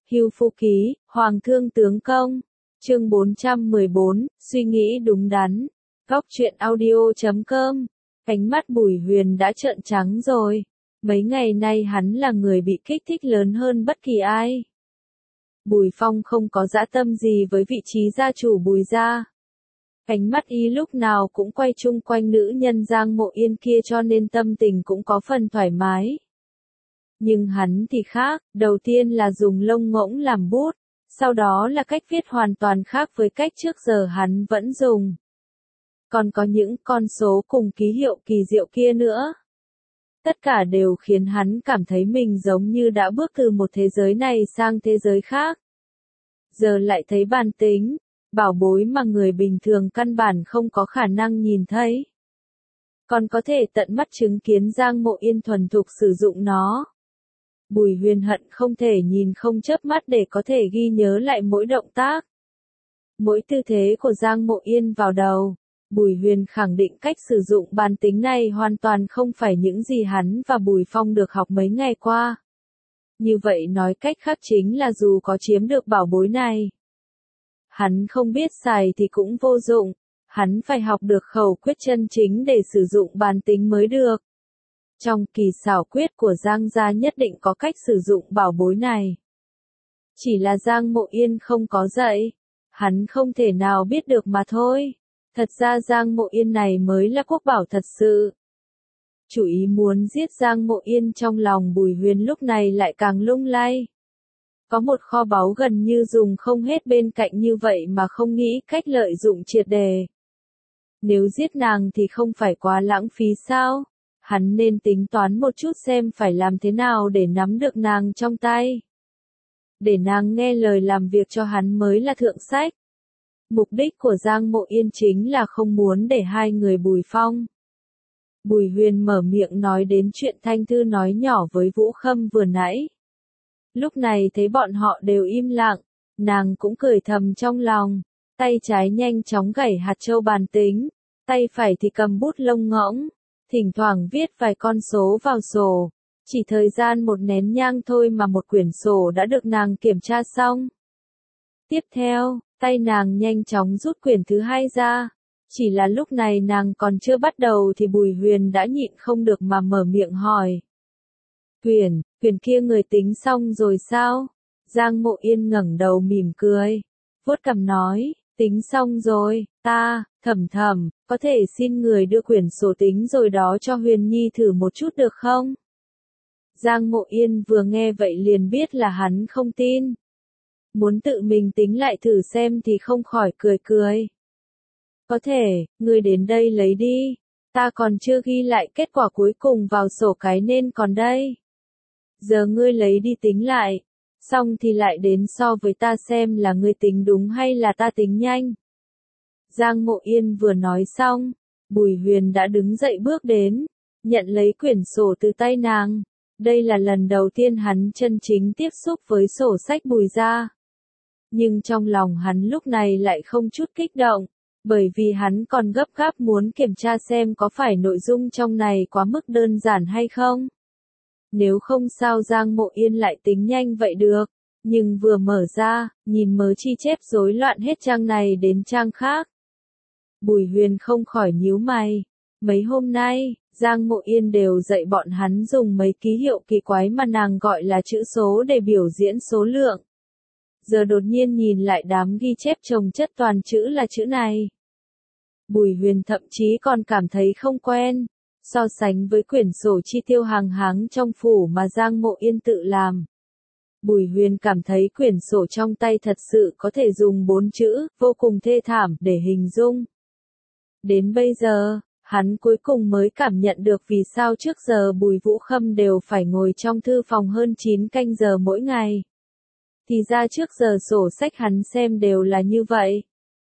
Hưu Phu Ký, Hoàng Thương Tướng Công. Chương 414, suy nghĩ đúng đắn. Góc truyện audio.com. Ánh mắt Bùi Huyền đã trợn trắng rồi. Mấy ngày nay hắn là người bị kích thích lớn hơn bất kỳ ai. Bùi Phong không có dã tâm gì với vị trí gia chủ Bùi gia. Ánh mắt y lúc nào cũng quay chung quanh nữ nhân Giang Mộ Yên kia, cho nên tâm tình cũng có phần thoải mái. Nhưng hắn thì khác, đầu tiên là dùng lông ngỗng làm bút, sau đó là cách viết hoàn toàn khác với cách trước giờ hắn vẫn dùng. Còn có những con số cùng ký hiệu kỳ diệu kia nữa. Tất cả đều khiến hắn cảm thấy mình giống như đã bước từ một thế giới này sang thế giới khác. Giờ lại thấy bản tính, bảo bối mà người bình thường căn bản không có khả năng nhìn thấy. Còn có thể tận mắt chứng kiến Giang Mộ Yên thuần thục sử dụng nó. Bùi Huyền hận không thể nhìn không chớp mắt để có thể ghi nhớ lại mỗi động tác, mỗi tư thế của Giang Mộ Yên vào đầu. Bùi Huyền khẳng định cách sử dụng bản tính này hoàn toàn không phải những gì hắn và Bùi Phong được học mấy ngày qua. Như vậy nói cách khác chính là dù có chiếm được bảo bối này, hắn không biết xài thì cũng vô dụng, hắn phải học được khẩu quyết chân chính để sử dụng bản tính mới được. Trong kỳ xảo quyết của Giang gia nhất định có cách sử dụng bảo bối này. Chỉ là Giang Mộ Yên không có dạy, hắn không thể nào biết được mà thôi. Thật ra Giang Mộ Yên này mới là quốc bảo thật sự. Chủ ý muốn giết Giang Mộ Yên trong lòng Bùi Huyền lúc này lại càng lung lay. Có một kho báu gần như dùng không hết bên cạnh như vậy mà không nghĩ cách lợi dụng triệt đề. Nếu giết nàng thì không phải quá lãng phí sao? Hắn nên tính toán một chút xem phải làm thế nào để nắm được nàng trong tay. Để nàng nghe lời làm việc cho hắn mới là thượng sách. Mục đích của Giang Mộ Yên chính là không muốn để hai người Bùi Phong. Bùi Huyền mở miệng nói đến chuyện Thanh Thư nói nhỏ với Vũ Khâm vừa nãy. Lúc này thấy bọn họ đều im lặng, nàng cũng cười thầm trong lòng, tay trái nhanh chóng gảy hạt châu bàn tính, tay phải thì cầm bút lông ngỗng, thỉnh thoảng viết vài con số vào sổ. Chỉ thời gian một nén nhang thôi mà một quyển sổ đã được nàng kiểm tra xong. Tiếp theo, tay nàng nhanh chóng rút quyển thứ hai ra. Chỉ là lúc này nàng còn chưa bắt đầu thì Bùi Huyền đã nhịn không được mà mở miệng hỏi. Quyển kia người tính xong rồi sao? Giang Mộ Yên ngẩng đầu mỉm cười, vuốt cằm nói, tính xong rồi, Thầm, có thể xin người đưa quyển sổ tính rồi đó cho Huyền Nhi thử một chút được không? Giang Mộ Yên vừa nghe vậy liền biết là hắn không tin. Muốn tự mình tính lại thử xem thì không khỏi cười. Có thể, ngươi đến đây lấy đi, ta còn chưa ghi lại kết quả cuối cùng vào sổ cái nên còn đây. Giờ ngươi lấy đi tính lại, xong thì lại đến so với ta xem là ngươi tính đúng hay là ta tính nhanh. Giang Mộ Yên vừa nói xong, Bùi Huyền đã đứng dậy bước đến, nhận lấy quyển sổ từ tay nàng. Đây là lần đầu tiên hắn chân chính tiếp xúc với sổ sách Bùi gia. Nhưng trong lòng hắn lúc này lại không chút kích động, bởi vì hắn còn gấp gáp muốn kiểm tra xem có phải nội dung trong này quá mức đơn giản hay không. Nếu không sao Giang Mộ Yên lại tính nhanh vậy được, nhưng vừa mở ra, nhìn mớ chi chép rối loạn hết trang này đến trang khác. Bùi Huyền không khỏi nhíu mày, mấy hôm nay, Giang Mộ Yên đều dạy bọn hắn dùng mấy ký hiệu kỳ quái mà nàng gọi là chữ số để biểu diễn số lượng. Giờ đột nhiên nhìn lại đám ghi chép chồng chất toàn chữ là chữ này. Bùi Huyền thậm chí còn cảm thấy không quen, so sánh với quyển sổ chi tiêu hàng tháng trong phủ mà Giang Mộ Yên tự làm. Bùi Huyền cảm thấy quyển sổ trong tay thật sự có thể dùng 4 chữ, vô cùng thê thảm, để hình dung. Đến bây giờ, hắn cuối cùng mới cảm nhận được vì sao trước giờ Bùi Vũ Khâm đều phải ngồi trong thư phòng hơn 9 canh giờ mỗi ngày. Thì ra trước giờ sổ sách hắn xem đều là như vậy.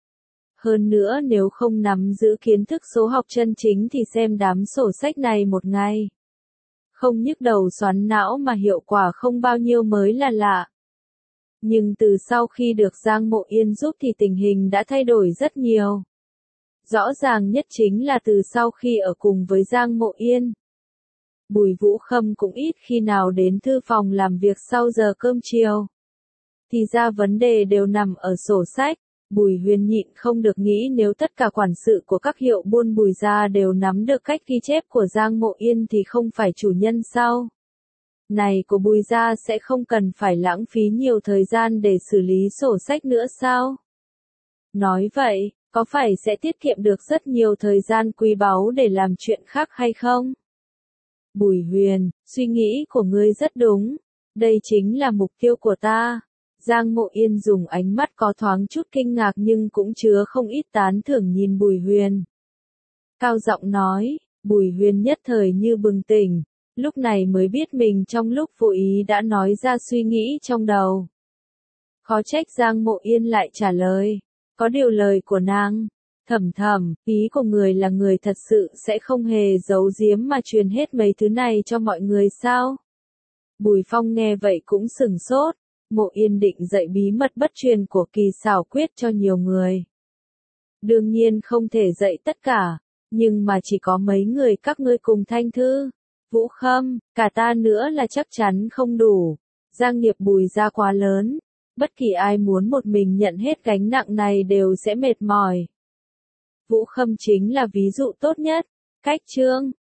Hơn nữa nếu không nắm giữ kiến thức số học chân chính thì xem đám sổ sách này một ngày. Không nhức đầu xoắn não mà hiệu quả không bao nhiêu mới là lạ. Nhưng từ sau khi được Giang Mộ Yên giúp thì tình hình đã thay đổi rất nhiều. Rõ ràng nhất chính là từ sau khi ở cùng với Giang Mộ Yên. Bùi Vũ Khâm cũng ít khi nào đến thư phòng làm việc sau giờ cơm chiều. Thì ra vấn đề đều nằm ở sổ sách. Bùi Huyền nhịn không được nghĩ nếu tất cả quản sự của các hiệu buôn Bùi gia đều nắm được cách ghi chép của Giang Mộ Yên thì không phải chủ nhân sau này của Bùi gia sẽ không cần phải lãng phí nhiều thời gian để xử lý sổ sách nữa sao? Nói vậy, có phải sẽ tiết kiệm được rất nhiều thời gian quý báu để làm chuyện khác hay không? Bùi Huyền, suy nghĩ của ngươi rất đúng. Đây chính là mục tiêu của ta. Giang Mộ Yên dùng ánh mắt có thoáng chút kinh ngạc nhưng cũng chứa không ít tán thưởng nhìn Bùi Huyền. Cao giọng nói, Bùi Huyền nhất thời như bừng tỉnh, lúc này mới biết mình trong lúc vô ý đã nói ra suy nghĩ trong đầu. Khó trách Giang Mộ Yên lại trả lời, có điều lời của nàng, thầm, ý của người là người thật sự sẽ không hề giấu giếm mà truyền hết mấy thứ này cho mọi người sao? Bùi Phong nghe vậy cũng sửng sốt. Mộ Yên định dạy bí mật bất truyền của Kỳ xảo quyết cho nhiều người. Đương nhiên không thể dạy tất cả, nhưng mà chỉ có mấy người các ngươi cùng Thanh Thư, Vũ Khâm, cả ta nữa là chắc chắn không đủ. Giang nghiệp Bùi gia quá lớn, bất kỳ ai muốn một mình nhận hết gánh nặng này đều sẽ mệt mỏi. Vũ Khâm chính là ví dụ tốt nhất. Cách chương